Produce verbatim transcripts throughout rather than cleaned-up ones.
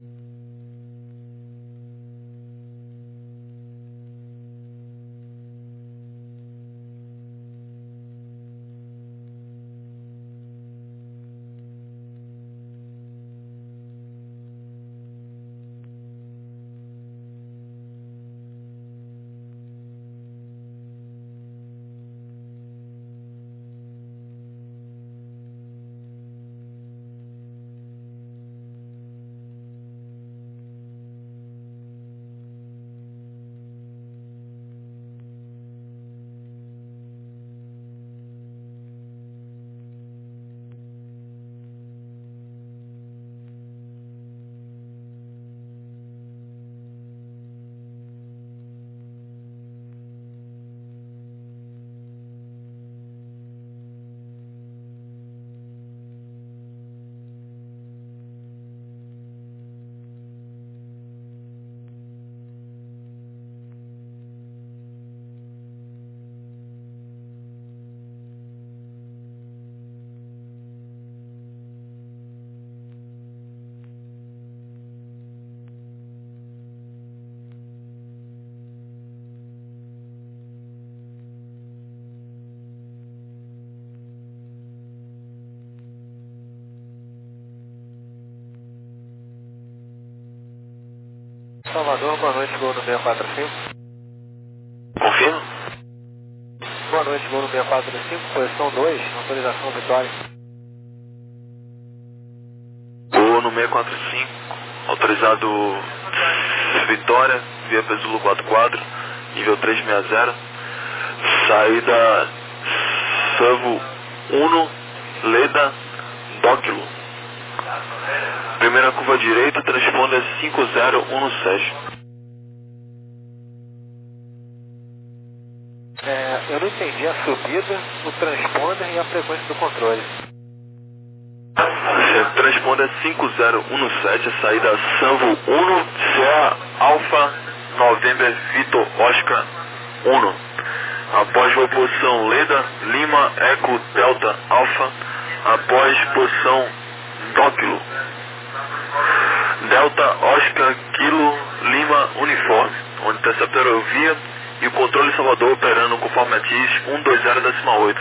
Salvador, boa noite, gol no seis quatro cinco. Confirma? Boa noite, gol no seis quatro cinco, posição dois, autorização Vitória. Gol no seis quatro cinco, autorizado Vitória, via Pesulo quatro quatro, nível trezentos e sessenta, saída Savo um, Leda, Dóquilo. Primeira curva direita, transponder cinco zero um sete. É, eu não entendi a subida, o transponder e a frequência do controle. Transponder cinco zero um sete, saída Savo um, Serra Alfa, November Vitor Oscar um. Após a posição Leda, Lima, Eco, Delta, Alfa. Após posição Dóquilo, Delta, Oscar, Kilo, Lima, Uniforme, onde intercepta a aerovia e o controle Salvador operando conforme a T I S um dois zero oito.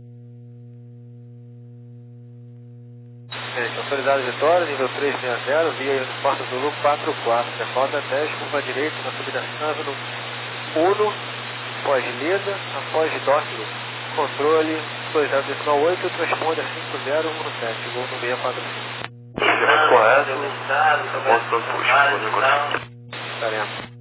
É, autorizado Vitória, nível trezentos e sessenta, via Uniforme Zulu quatro quatro, default dez, curva direita, na subida Sávio um, pós-Leda, após Dóquilo, controle dois zero oito, transponder cinco zero um sete, gol no seis quatro cinco. Correto, ponto para puxo, Estaremos.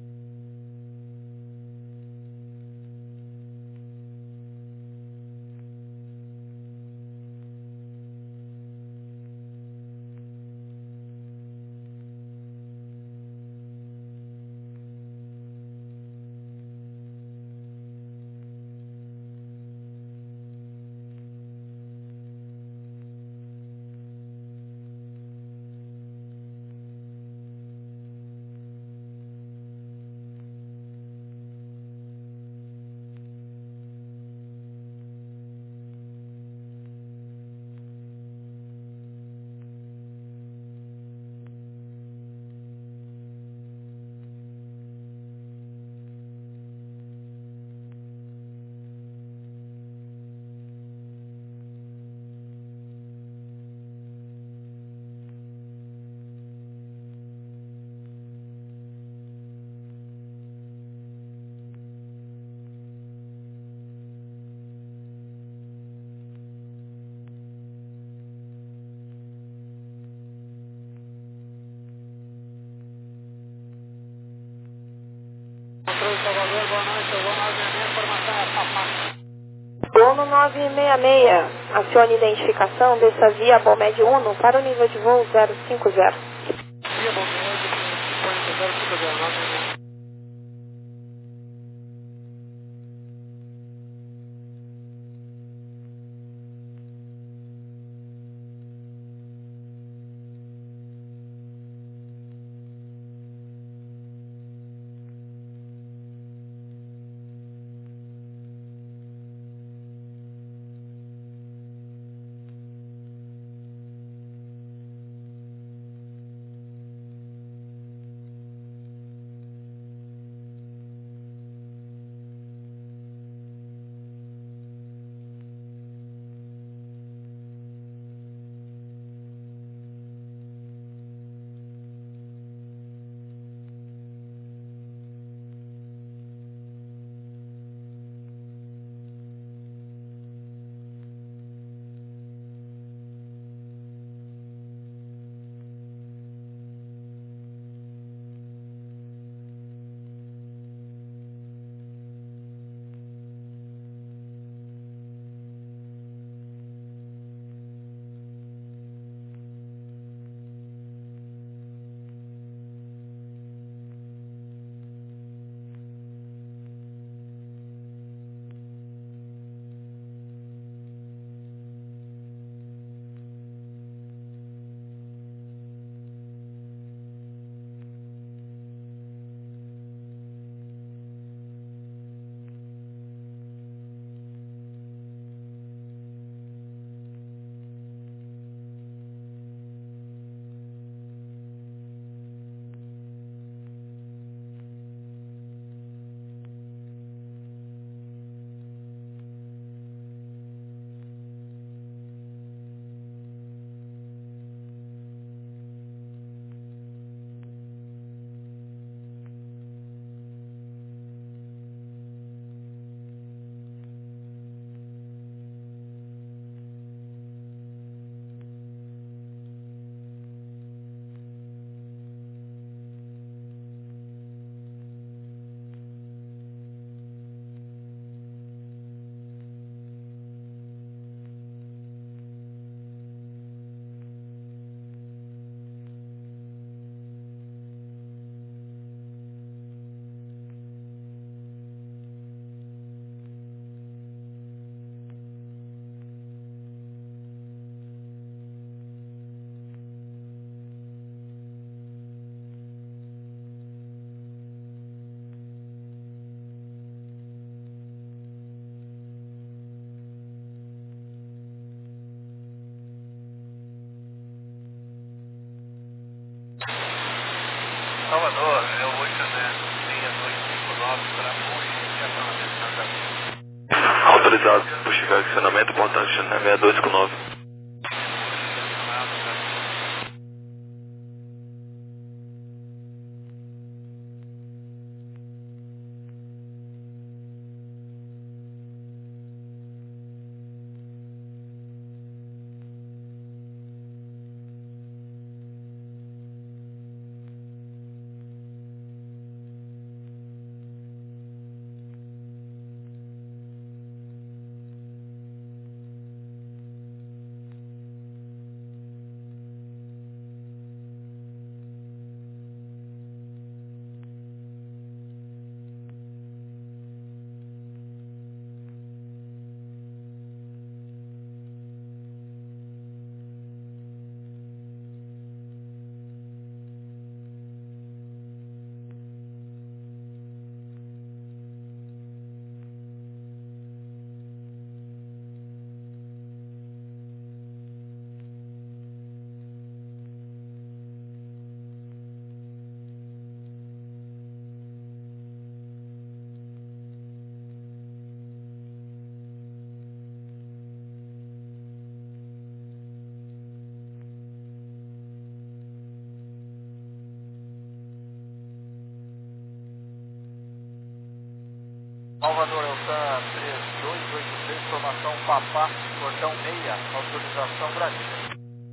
Salvador, boa noite, eu vou nove seis seis, informação é Papá. Voo no nove seis seis, acione identificação, desça via Bomed Uno para o nível de voo zero cinco zero. Via Bomed, zero cinco zero, nove seis seis. autorizado por chegar ao estacionamento, portão de sessenta e dois cinquenta e nove. Salvador Eltan três dois oito três, formação Papá, portão meia, autorização Brasília.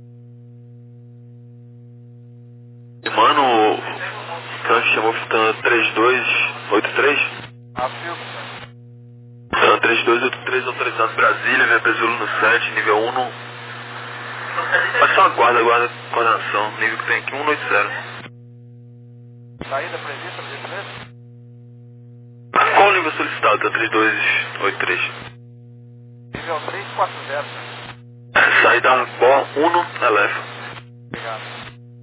Mano, Frank chamou Tan três dois oito três. Afirmo, Tan três dois oito três autorizado Brasília, via Pesulo no sete, nível um no... Mas só aguarda, aguarda coordenação, nível que tem aqui um oito zero. saída prevista, por gentileza? Qual o nível solicitado, Tan três dois oito três? Nível três quatro zero. Saída Arbor um, eleva. Obrigado.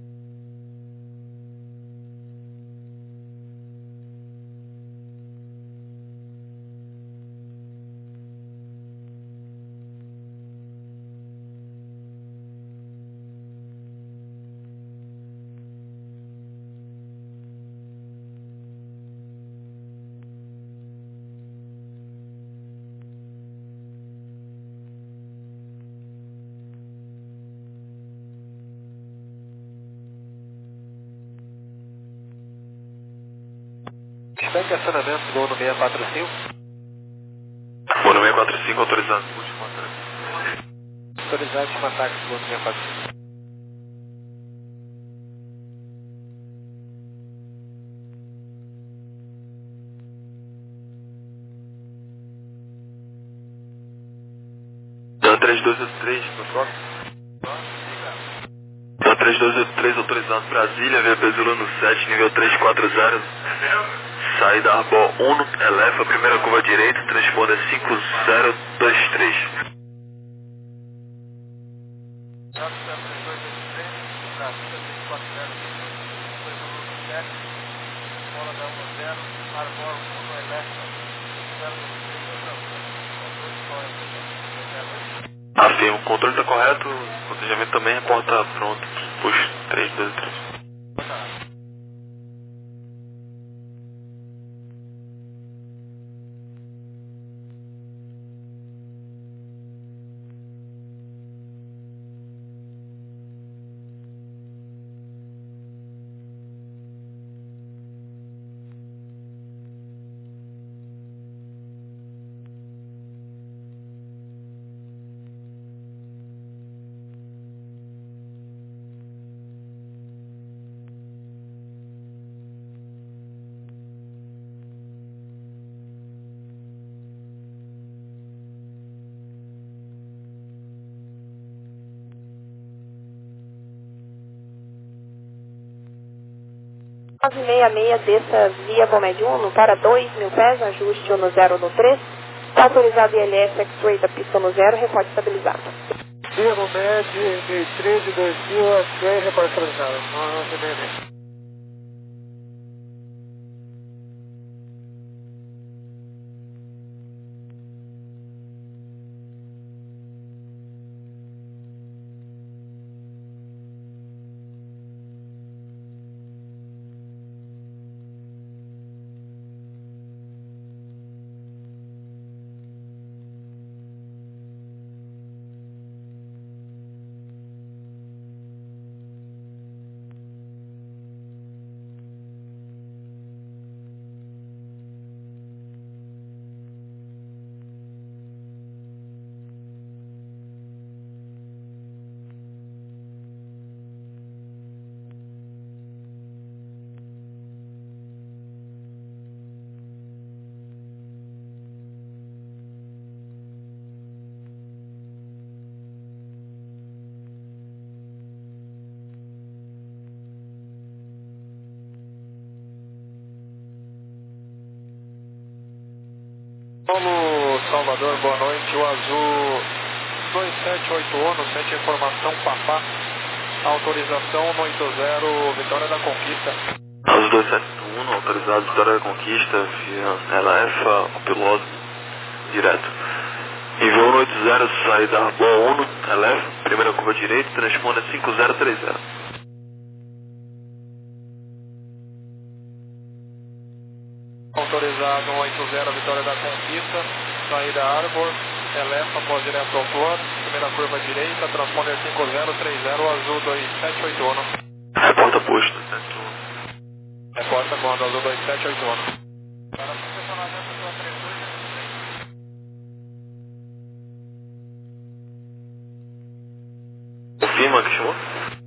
Está em estacionamento do Uno seiscentos e quarenta e cinco. Uno seiscentos e quarenta e cinco autorizado. Último ataque. Autorizado último ataque do Uno seiscentos e quarenta e cinco. Tan três dois oito três, pessoal. Tan três dois oito três autorizado Brasília, via Pesulo no sete, nível três quatro zero. Saída Arbor um, eleva, primeira curva direita, transponda cinco zero dois três. Tan três dois oito três, Brasília três quatro zero, Pesulo no sete, bola da um zero, Arbor um, eleva, zero dois três, Afirmo, o controle está correto, o planejamento também, reporta pronto, push três dois três. nove seis seis, desça via Bomed Uno para dois mil pés, ajuste Uno zero no três. Está autorizado I L S, X-Ray da pista no zero, reporte estabilizado. Via Bomed, meio treze, dois mil, X-Ray, repórter estabilizado. nove seis seis. Paulo Salvador, boa noite. O azul dois sete oito um, sete informação Papá. Autorização no oito zero, Vitória da Conquista. Azul dois sete um, autorizado Vitória da Conquista, via L F, o piloto, direto. Enviou no oito zero, saída Arbor um, L F, primeira curva direita, transponda cinco zero três zero. Autorizado no oito zero, Vitória da Conquista, saída Arbor, L F após direto ao plano, primeira curva direita, transponder cinco zero três zero, azul dois sete oito um. Reporta posto. Reporta comando azul dois sete oito um. Confirma que chamou?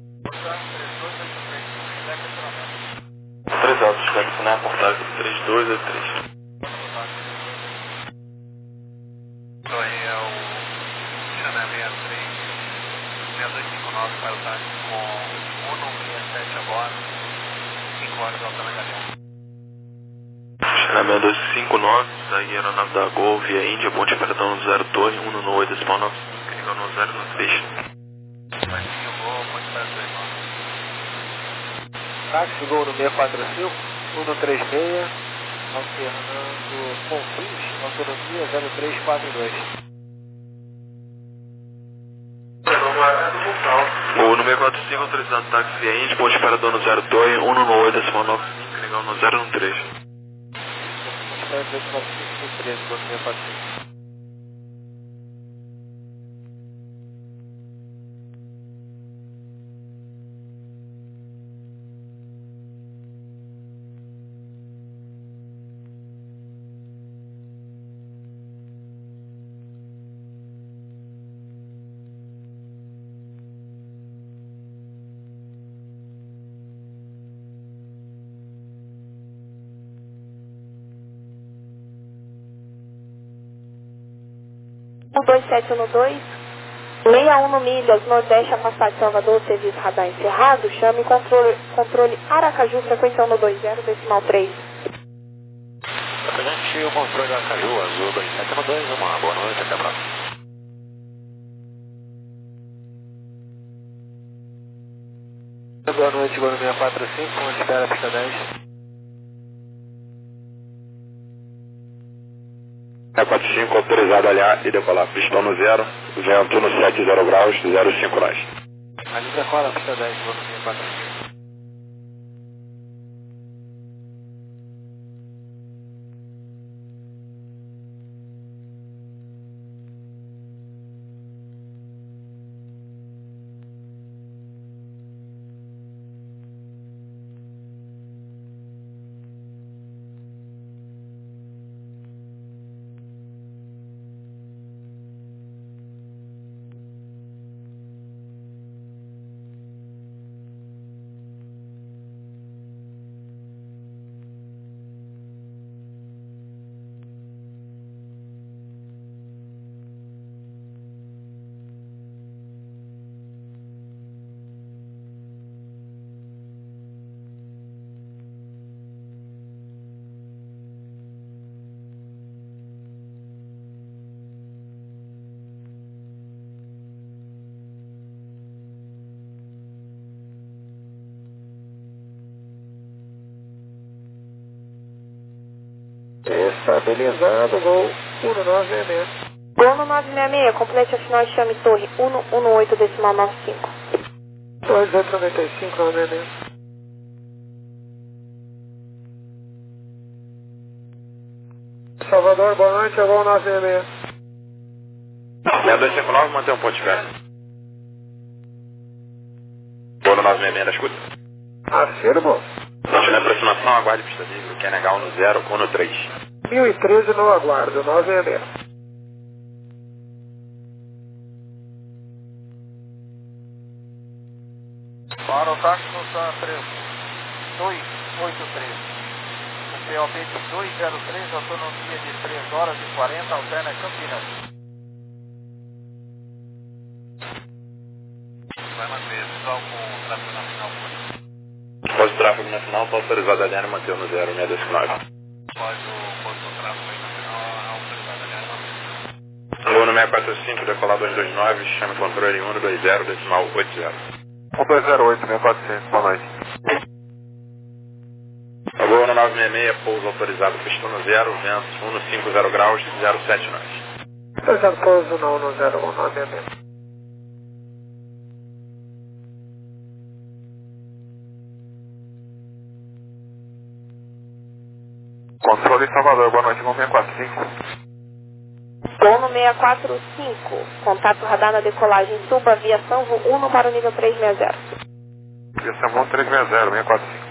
três altos, quero assinar a portagem três dois oito três. Então aí é o Channel sessenta e três, seis dois cinco nove para o táxi com Uno sessenta e sete a bordo, cinco horas Altana Galeão. Channel dois cinco nove, daí aeronave da Gol via Índia, ponte operador no zero torre, um no oito decimal nove, carregou no zero no três. Vai seguir o Gol, ponte operador irmão. Táxi Gol no seis quatro cinco, um no três seis, alternando Confins, autonomia zero três quatro dois. O no seis quatro cinco, autorizado táxi via Índia, ponte operador no zero torre, um no oito decimal nove, carregou no zero no três. três quatro cinco três, Gol no seis quatro cinco. O dois sete um dois, sessenta e um milhas, Nordeste, afastado de Salvador, serviço radar encerrado, chame controle, controle Aracaju, frequência um no dois zero, decimal três. Representante, o controle Aracaju, azul dois sete um dois, uma boa noite, até a próxima. Boa noite, Gol no seis quatro cinco, uma espera pista dez. seis quatro cinco, autorizado a aliar e decolar. Pistão no zero, vento no sete zero graus, zero cinco nós. Ali decola pista dez, Gol no seis quatro cinco. Estabilizado, Gol um no nove seis seis. Gol no nove seis seis, complete a final e chame torre um um no oito decimal nove cinco. dois zero noventa e cinco, nove seis seis. Salvador, boa noite, Gol nove seis seis. seis dois cinco nove, mantém um ponto de pé. Gol no nove seis seis, na escuta. Afirmo. Continue a aproximação, aguarde pista livre, Q N H um no zero, um no três. mil e treze no aguardo, nove seis seis. Para o táxi no San três dois oito três. O P O B de dois zero três, autonomia de três horas e quarenta, alterna Campinas. Vai manter, pessoal, com o tráfego nacional. Após o tráfego nacional, está autorizado a aliar e manter no zero seis dois cinco nove. Pode o posto do tráfego nacional autorizado. seis quatro cinco, decolar dois dois nove, chame controle um dois zero, decimal oito zero. um dois zero oito, seis quatro cinco, boa noite. Agora no nove seis seis, pouso autorizado, pistão no zero, vento cento e cinquenta graus, zero sete nove. Autorizado pouso no um zero um nove seis seis. Controle Salvador, boa noite, um seis quatro cinco. Dono seis quatro cinco. Contato radar na decolagem. Suba via Sanvo um para o nível trezentos e sessenta. Viação trezentos e sessenta, seis quatro cinco.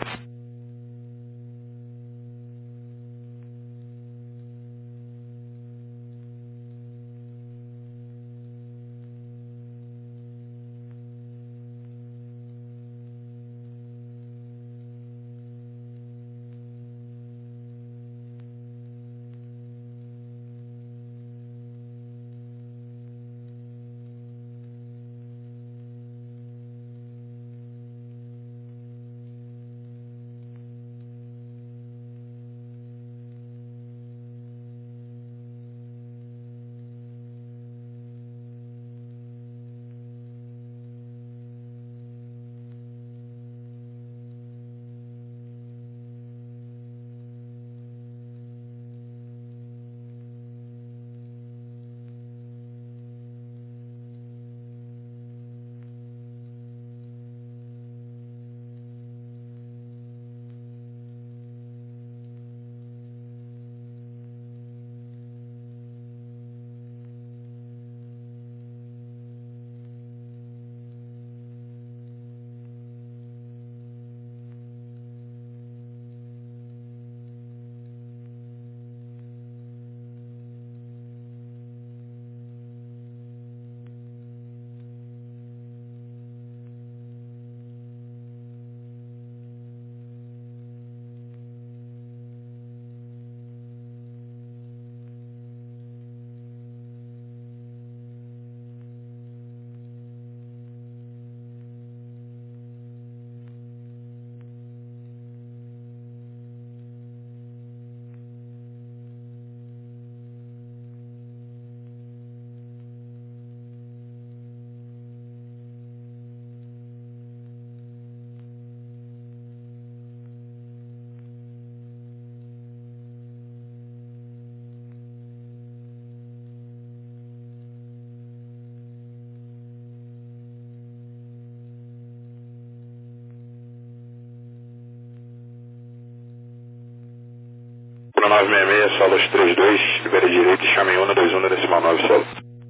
No nove seis seis, solos trinta e dois, libere direito, chame um dois um, decimal nove, solo.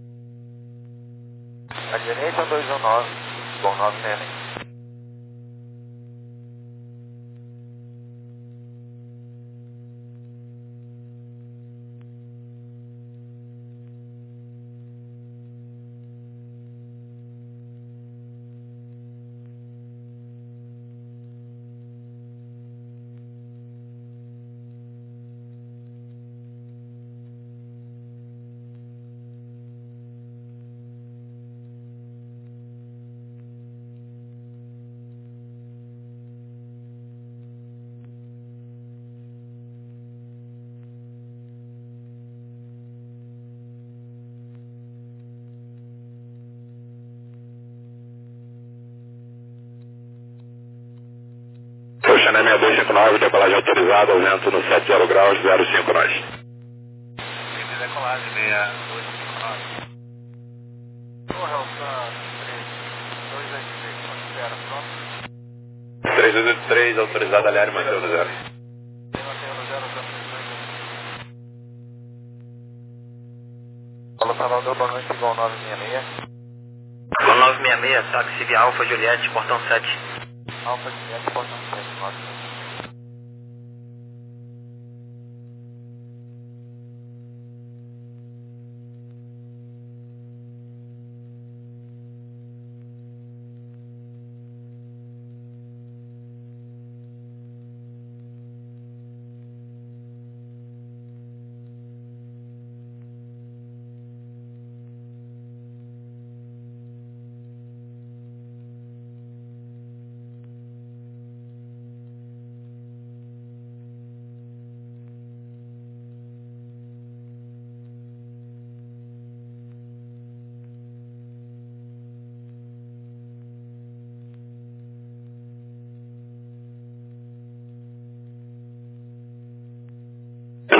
A direita dois um nove, bom nove seis seis. Oceané seis dois cinco nove, decolagem autorizada, vento no setenta graus, zero cinco nós. Decolagem seis dois cinco nove. Torre Alcan três dois oito três, considera pronto? três dois oito três, autorizado, aliar, mantém no zero. Mantém no zero, zero três dois oito. Alô, Salvador, boa noite, igual nove seis seis. Gol nove seis seis, táxi via Alfa Juliette, portão sete. Alfa Juliette, portão sete, nove.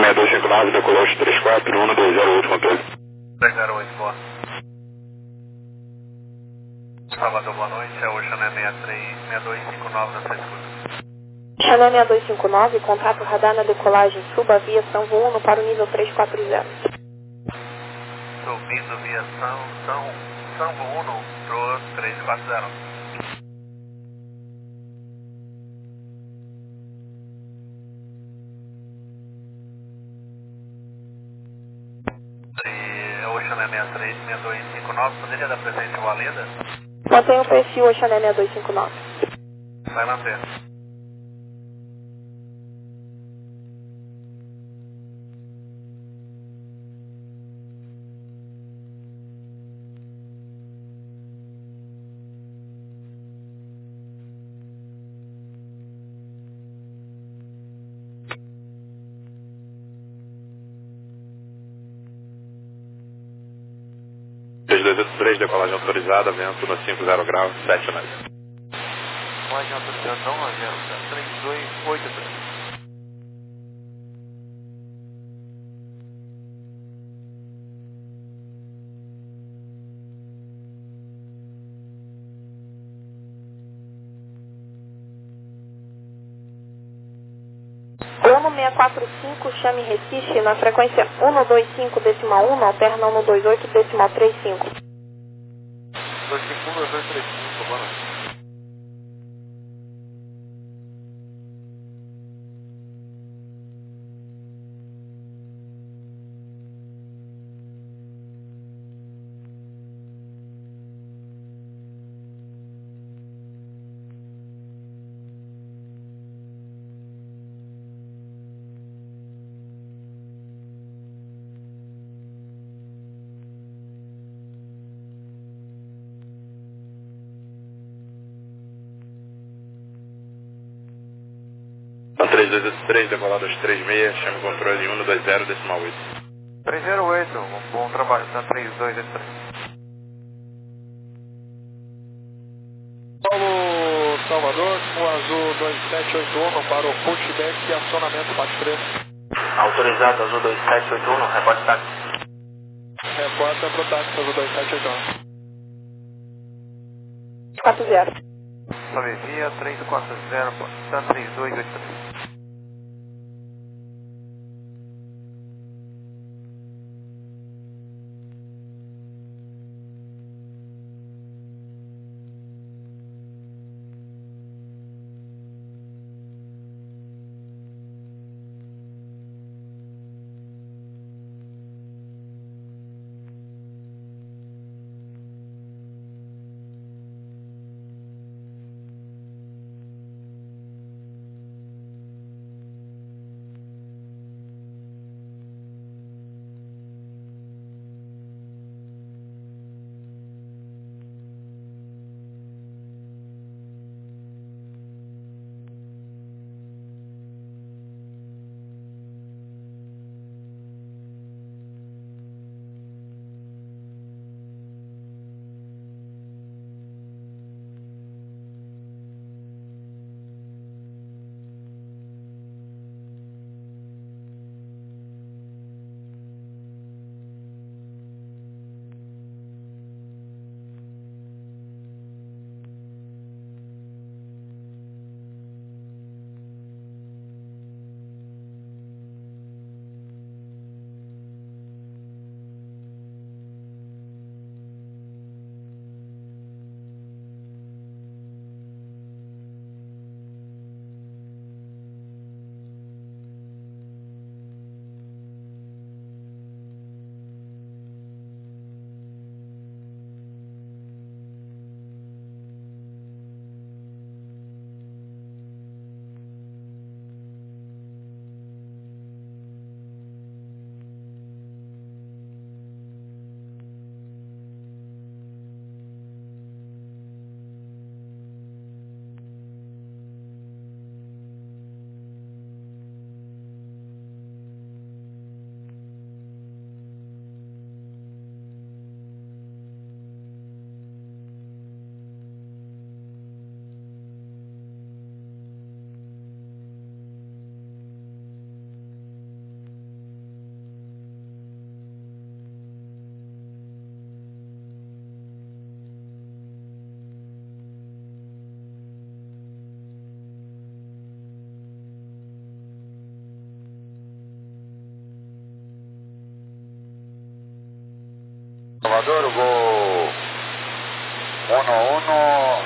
seis dois cinco nove, decolou os três quatro um dois zero oito, controle. três zero oito, boa. Salvador, boa noite. É o Xané seis três seis dois cinco nove na sua escuta. Xané seis dois cinco nove, contato radar na decolagem, suba via São Uno para o nível três quatro zero. Subindo via São, São, São Uno pro três quatro zero. E o Xané seis três seis dois cinco nove, poderia dar presente ao Aleda? Mantenha o perfil Oxané seis dois cinco nove. Vai manter. três dois oito três, decolagem autorizada, vento no cinco zero graus, sete nove. Pode autorização, agenda três dois oito três. Uno seis quatro cinco, chame Recife na frequência cento e vinte e cinco decimal um, alterna cento e vinte e oito decimal trinta e cinco. dois cinco um, dois dois três cinco, boa noite. três dois oito três, decolado aos três seis, chame controle cento e vinte decimal oito. três zero oito, um bom trabalho, tá três dois oito três. Paulo Salvador, com azul dois sete oito um para o pushback e acionamento parte três. Autorizado, azul dois sete oito um, reporte táxi. Reporta pro táxi azul dois sete oito um. quatro zero. Salvia três quatro zero, tá três dois oito três. Salvador, Gol um um.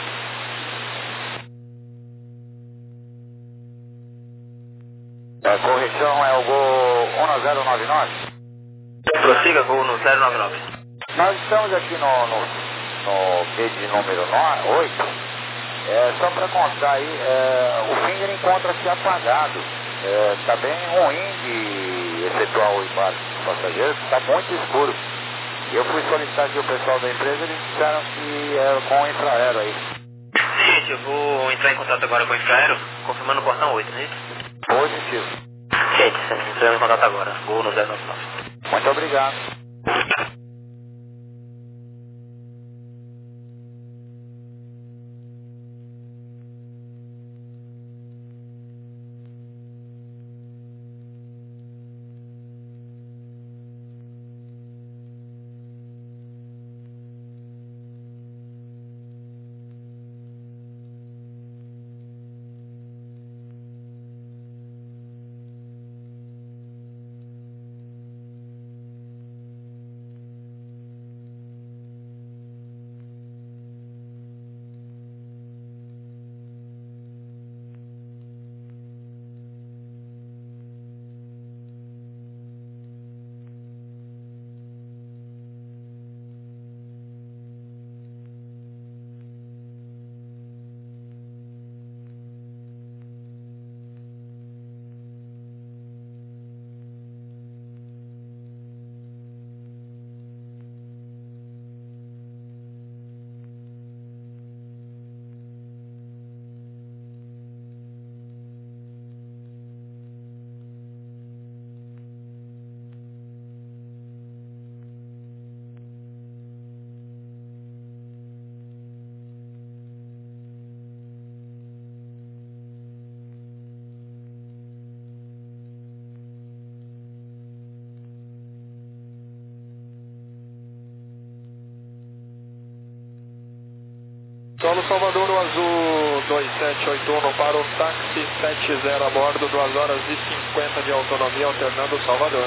A correção é o Gol um zero nove nove. Prossiga, Gol no zero nove nove. Nós estamos aqui no, no, no gate número oito. É, só para constar aí, é, o Finger encontra-se apagado. Está é, bem ruim de efetuar o embarque dos passageiros, está muito escuro. Eu fui solicitar aqui o pessoal da empresa, eles disseram que é com o infraero aí. Gente, eu vou entrar em contato agora com o infraero, confirmando o portão oito, não é isso? Positivo. Gente, entrando em contato agora, Gol no zero nove nove. Muito obrigado. Solo Salvador, o azul dois sete oito um para o táxi sete zero a bordo, duas horas e cinquenta de autonomia, alternando Salvador.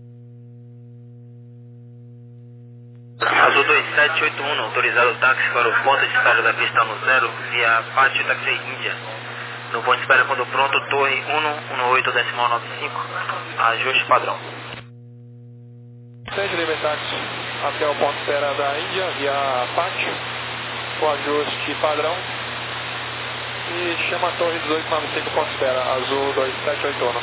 Azul dois sete oito um, autorizado o táxi para o ponto de espera da pista no zero, via Pátio Taxi Índia. No ponto de espera quando pronto, torre um um oito decimal nove cinco, ajuste padrão. Seja Libertaxi até o ponto de espera da Índia, via Pátio, com ajuste padrão. E chama a torre dezoito noventa e cinco, ponto de espera, azul dois sete oito um.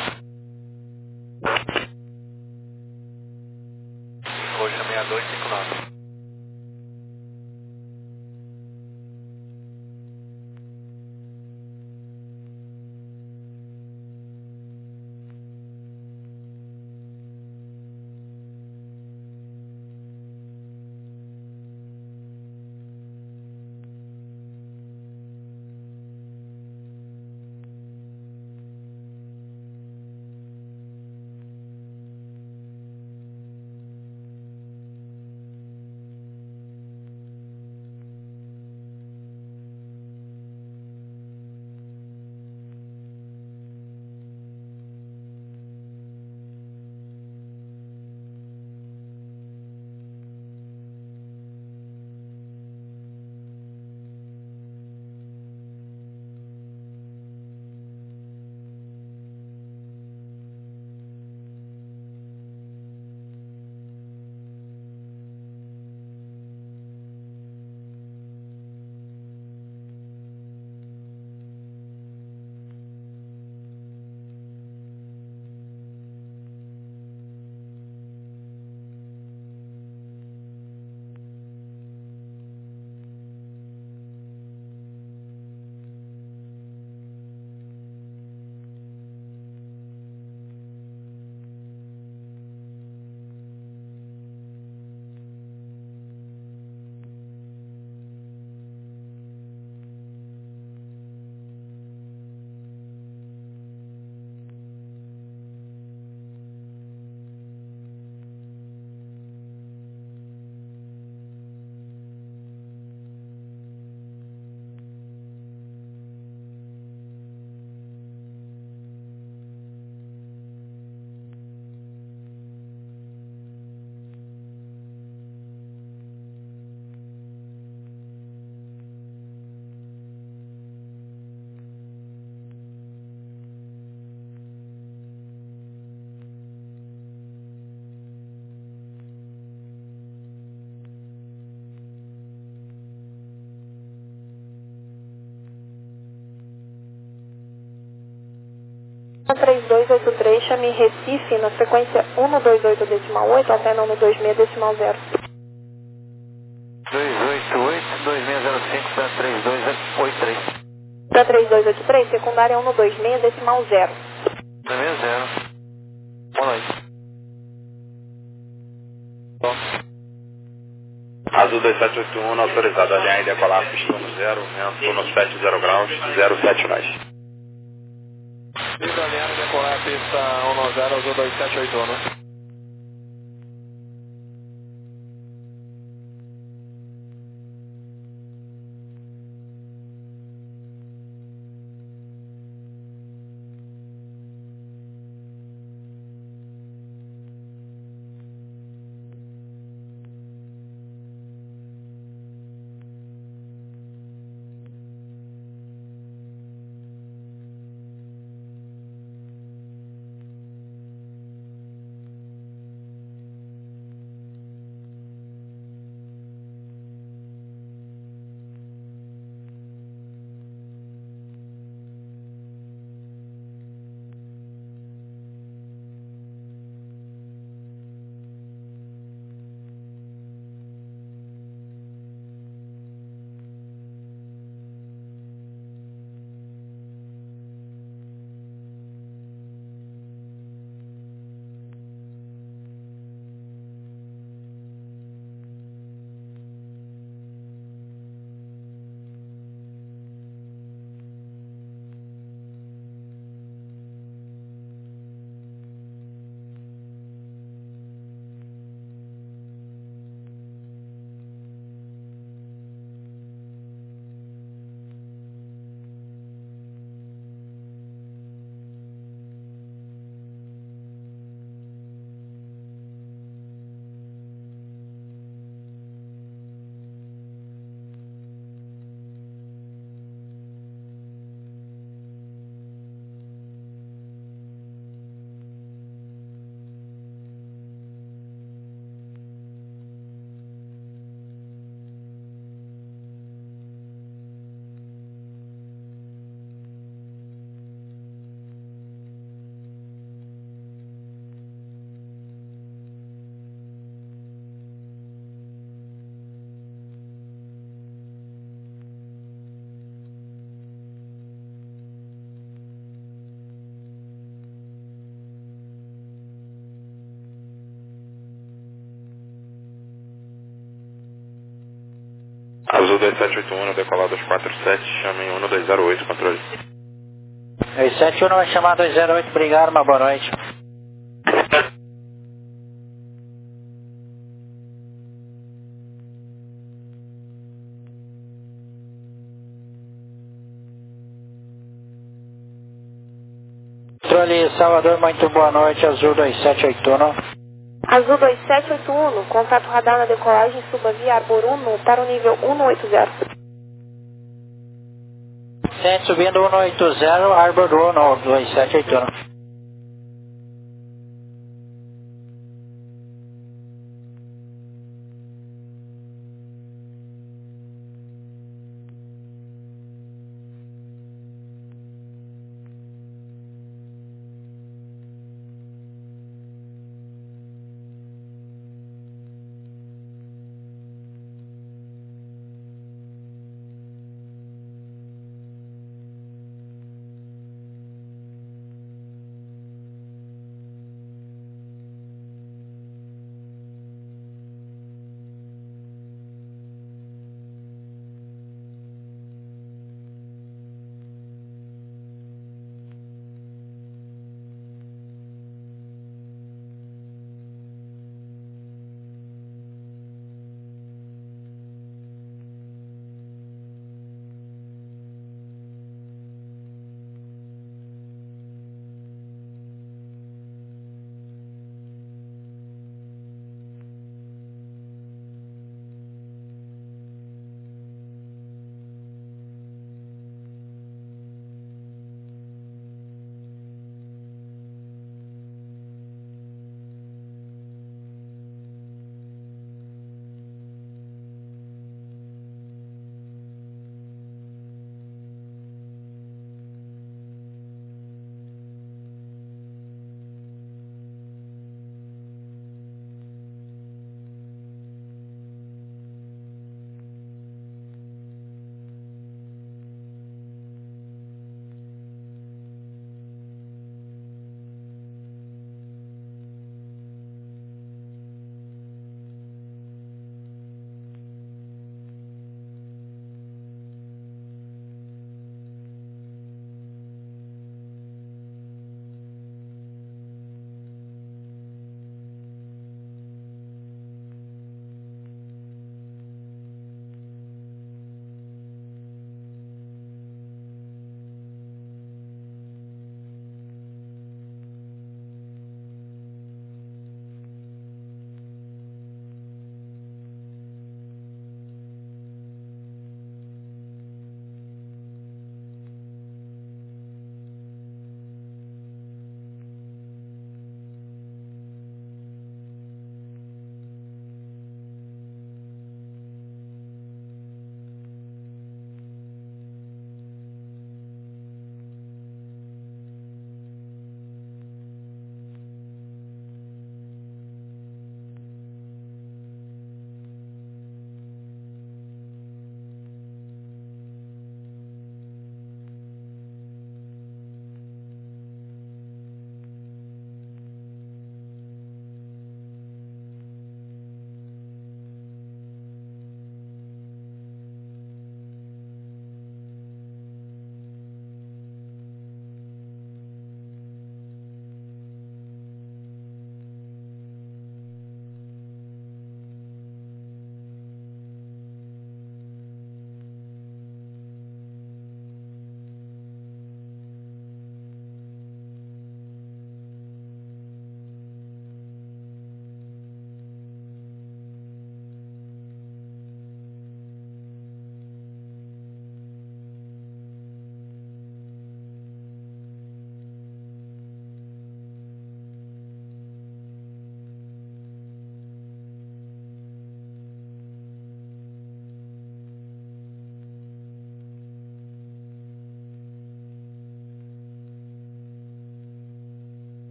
Coxa seis dois cinco nove. três dois oito três, chame Recife na frequência um dois oito decimal oito, antena um dois seis decimal zero. dois oito oito, dois seis zero cinco, para três dois oito três. Para três dois oito três, secundária um dois seis decimal zero. dois seis zero. Boa noite. Bom. Azul dois sete oito um, autorizado a alinhar e decolar, pistão no zero, vento no sete zero graus, zero sete nós. Pista alinhada e decolar, pista um zero, Azul dois sete oito um. Azul dois sete oito um, decolar dois quatro sete, chamem um dois zero oito, controle. dois sete um vai chamar dois zero oito, obrigado, uma boa noite. Controle Salvador, muito boa noite, Azul dois sete oito um. Azul dois sete oito um, contato radar na decolagem, suba via Arbor um para o nível um oito zero. Sente subindo um oito zero, Arbor um, dois sete oito um.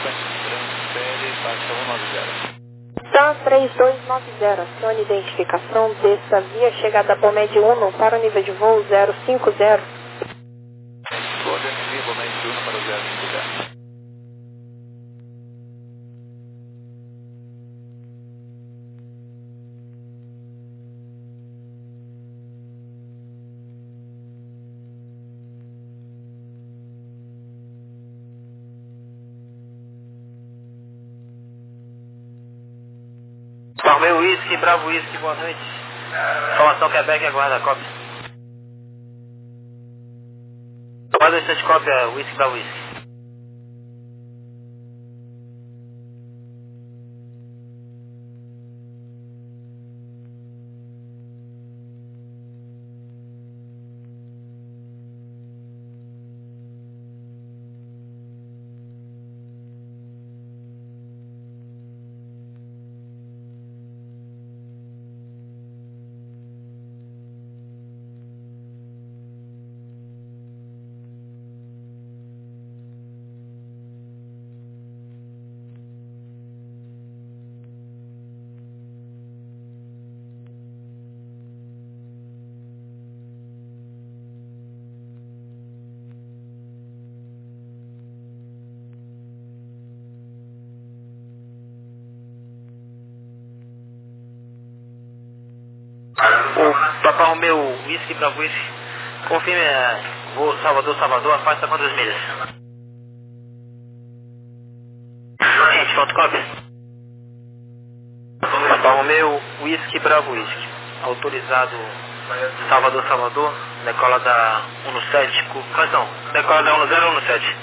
transfere taxa cento e noventa. TAM três dois nove zero, acione identificação, desça via chegada Bomed um para o nível de voo zero cinco zero. Golden Envia Bomed um para o zero cinco zero. Romeu Whisky, Bravo Whisky, boa noite. Informação Quebec, aguarda a cópia. Aguarda o instante cópia, Whisky, Bravo Whisky. O Papa Romeu Whisky, Bravo Whisky, confirme é, voo Salvador, Salvador, afasta quantas milhas? Gente, fotocópia. Papa Romeu Whisky, Bravo Whisky, autorizado Salvador, Salvador, decola da um sete, quais são? Decola da um zero um sete.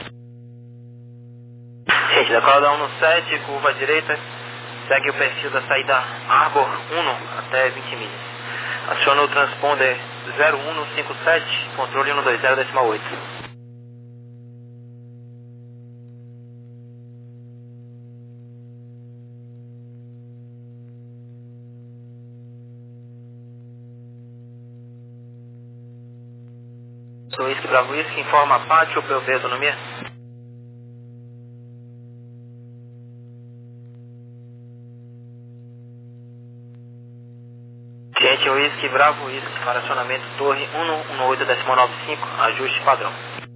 Gente, decola da um sete, curva à direita, segue o perfil da saída Arbor um até vinte milhas. Aciona o transponder zero um cinco sete, controle cento e vinte decimal oito. Sou Whisky, Bravo Whisky, informa a pátio para eu ver a autonomia. Gente, Whisky, Bravo Whisky, para acionamento torre cento e dezenove decimal noventa e cinco, ajuste padrão.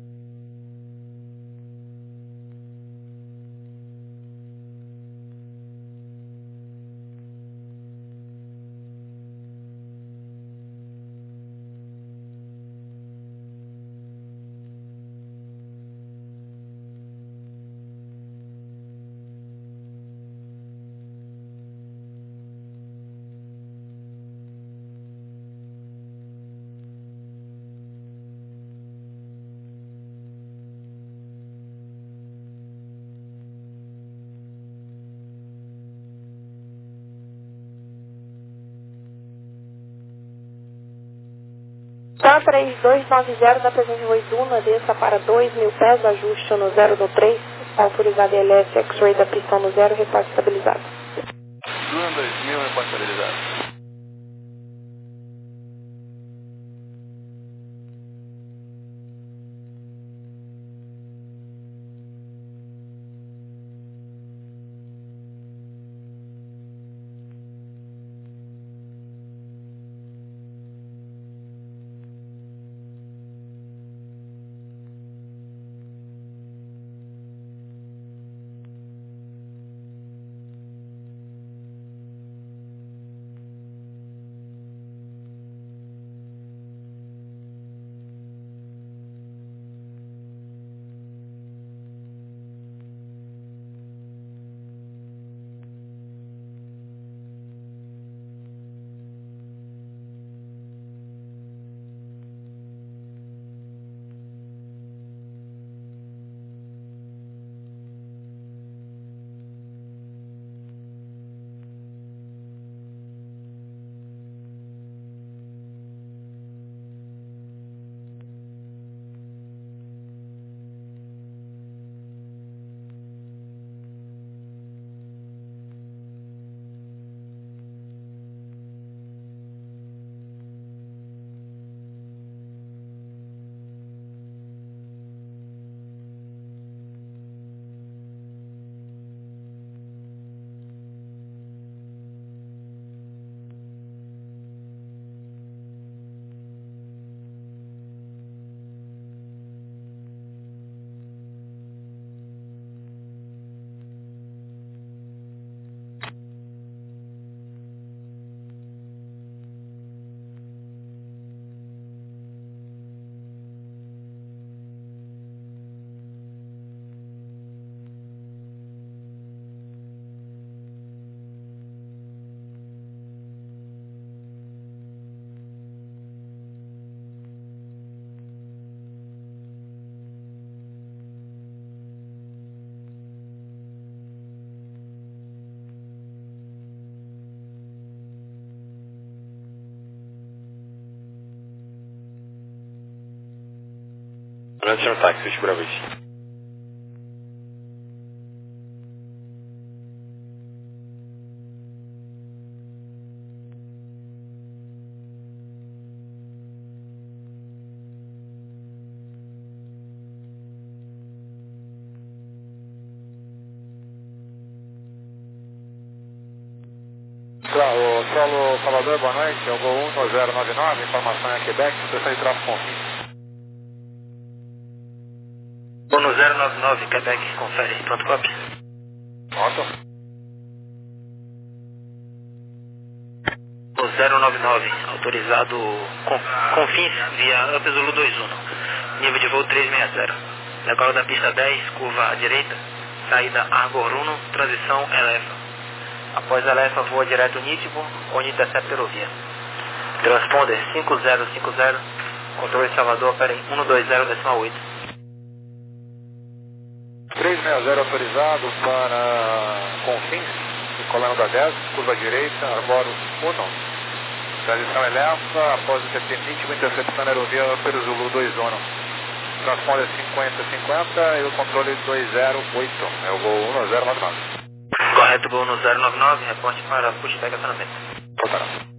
TAM três dois nove zero da presença de voo Duna, desça para dois mil pés, ajuste no zero do três, autorizado L S X-Ray da pistão no zero, repasse estabilizado. Duna dois mil, repasse estabilizado. Brandon Táxi, Suíte Bravo East. O solo Salvador, boa noite, é o Gol um zero nove nove, informação é Quebec, pressão de tráfego confins. um zero nove nove, Quebec, confere, pronto, copy. Pronto. um zero nove nove, autorizado com, confins via Up Zulu dois um, nível de voo trezentos e sessenta. Decola da pista dez, curva à direita, saída Arbor um, transição Elefa. Após a Elefa, voa direto Nitibo, onde intercepta a via. Transponder cinco zero cinco zero, controle de Salvador, opera em cento e vinte decimal oito. trezentos e sessenta autorizado para Confins, decolando da dez, curva à direita, Arboro um. Transição Elefa, após o T P Nitibo, interceptando a aerovia pelo Zulu dois um. Transponder cinquenta cinquenta e o controle dois zero oito, é o Gol um zero nove nove. Correto, Gol um zero nove nove, reporte para pushback acionamento. Voltará.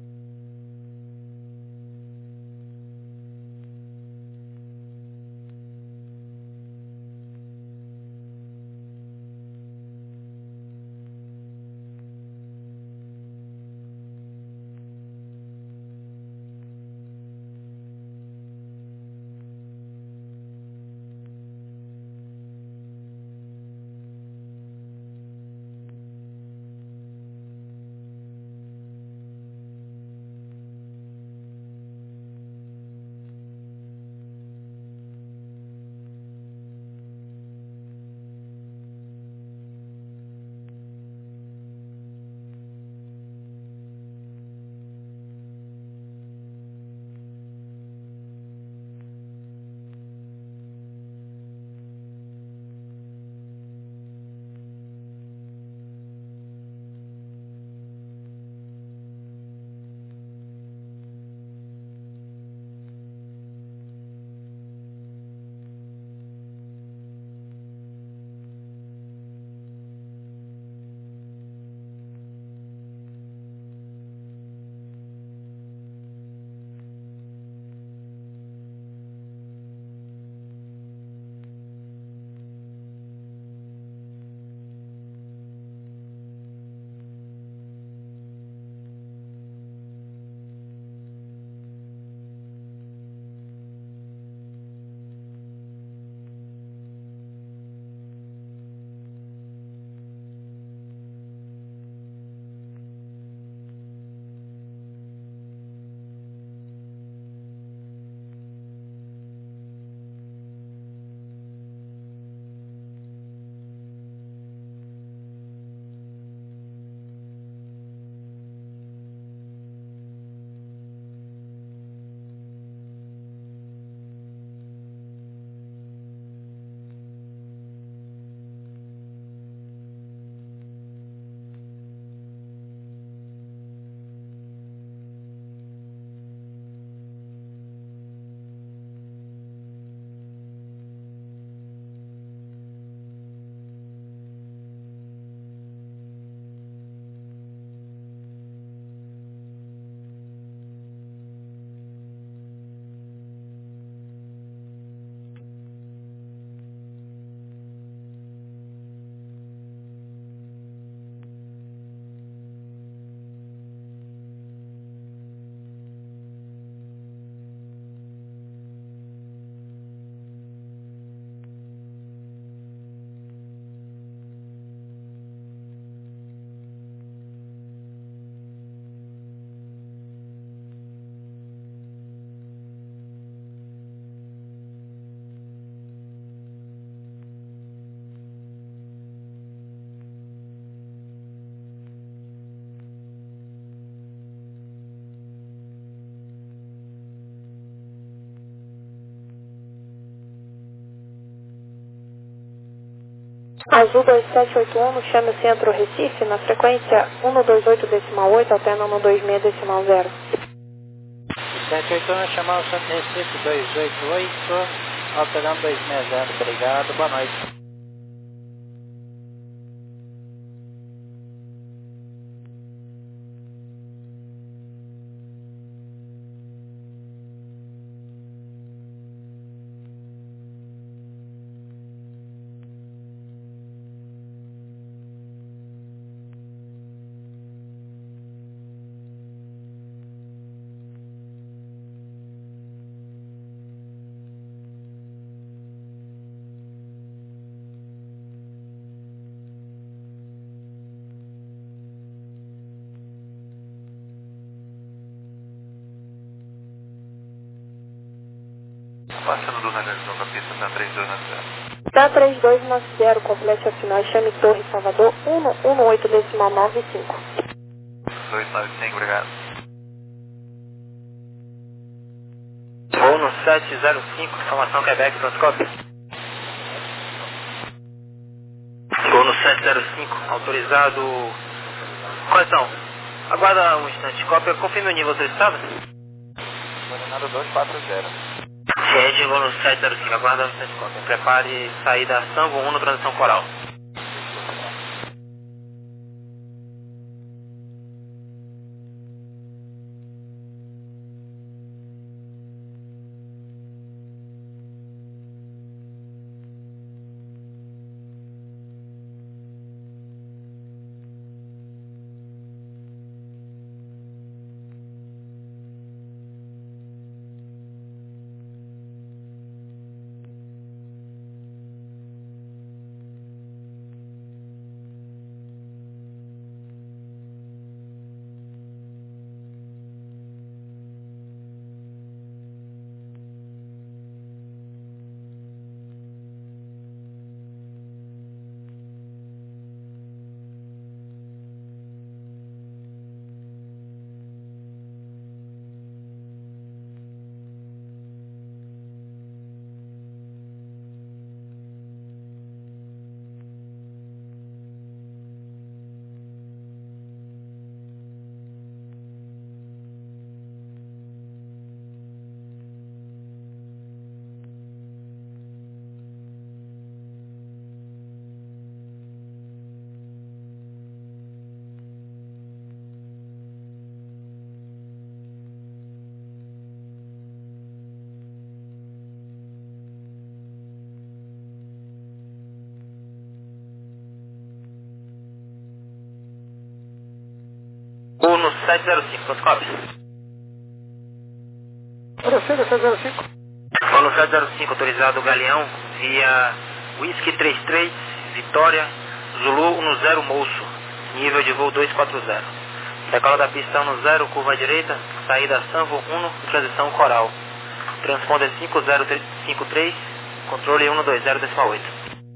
Azul dois sete oito um, chame o centro Recife, na frequência cento e vinte e oito decimal oito, alterna cento e vinte e seis decimal zero. sete oito um, chamar o centro Recife dois oito oito, Alterando dois seis zero, obrigado, boa noite. Passando do realizador da pista da três dois nove zero. Da três dois nove zero, complete a final, chame Torre Salvador um um um oito decimal nove cinco. dois nove cinco, obrigado. Voo no sete zero cinco, informação Quebec, Transcópio. Voo no sete zero cinco, autorizado... Correção, aguarda um instante, cópia, confirme o nível autorizado. Coordenado dois quatro zero. Rede, voo no sete zero cinco, aguarda um instante, cópia. Prepare saída Sanvo um no transição coral. Voo no sete zero cinco, Transcópio. Prossiga sete zero cinco. Voo no sete zero cinco, autorizado Galeão, via Whisky trinta e três, Vitória, Zulu um zero Moço, nível de voo dois quatro zero. Decola da pista um zero, curva à direita, saída Sanvo um, transição Coral. Transponder cinco zero cinco três, controle um dois zero decimal oito.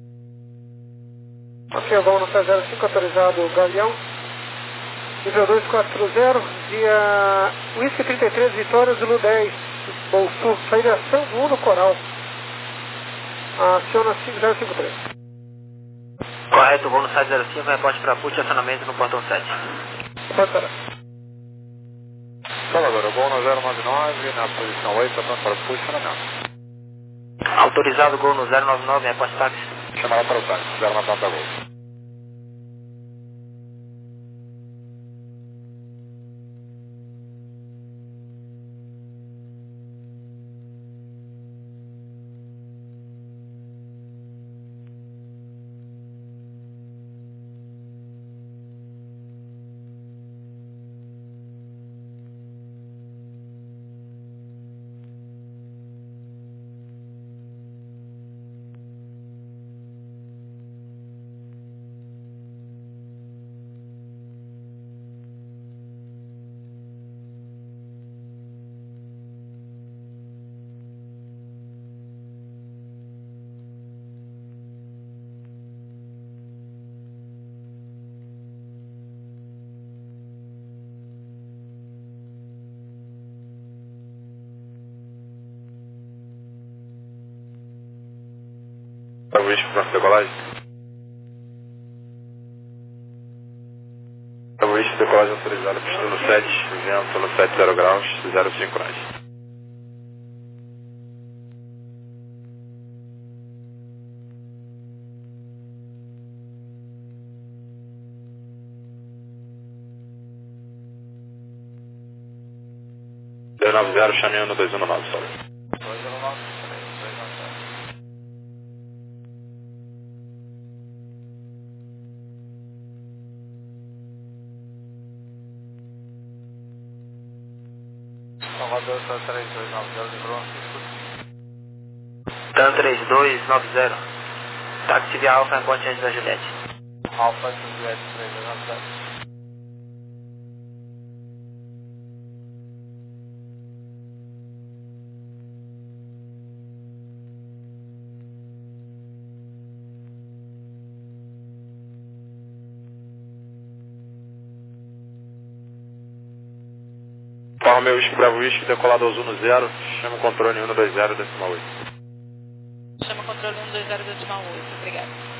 Ok, voo no sete zero cinco, autorizado Galeão. Nível dois quatro zero, via Whisky trinta e três, Vitória, Zulu dez, Bolsu, saída Sanvo um no Coral. Aciona cinco zero cinco três. Correto, voo no sete zero cinco, reporte para P U T, acionamento no portão sete. Pode parar. Salvador, voo no zero nove nove, na posição oito, apontando para o posicionamento. Autorizado Gol no zero nove nove, reporte táxi. Chamada para o táxi, zero nove nove da Gol. Para o risco para a decolagem. Para o risco de decolagem autorizada, pista no sete, vento no sete zero graus, zero cinco nós. dois nove zero, chame Uno dois um nove, só. dois zero nove três, dois nove zero. Salvador, TAN três dois nove zero, lembrou Francisco. TAN três dois nove zero. Táxi via Alfa em Ponte Antes da Juliette. Alfa Juliette três dois nove zero. Palma meu Whisky Bravo Whisky, decolado ao Uno zero, chama o controle Uno dois zero, decimal oito. Chama o controle um dois zero decimal oito, obrigado.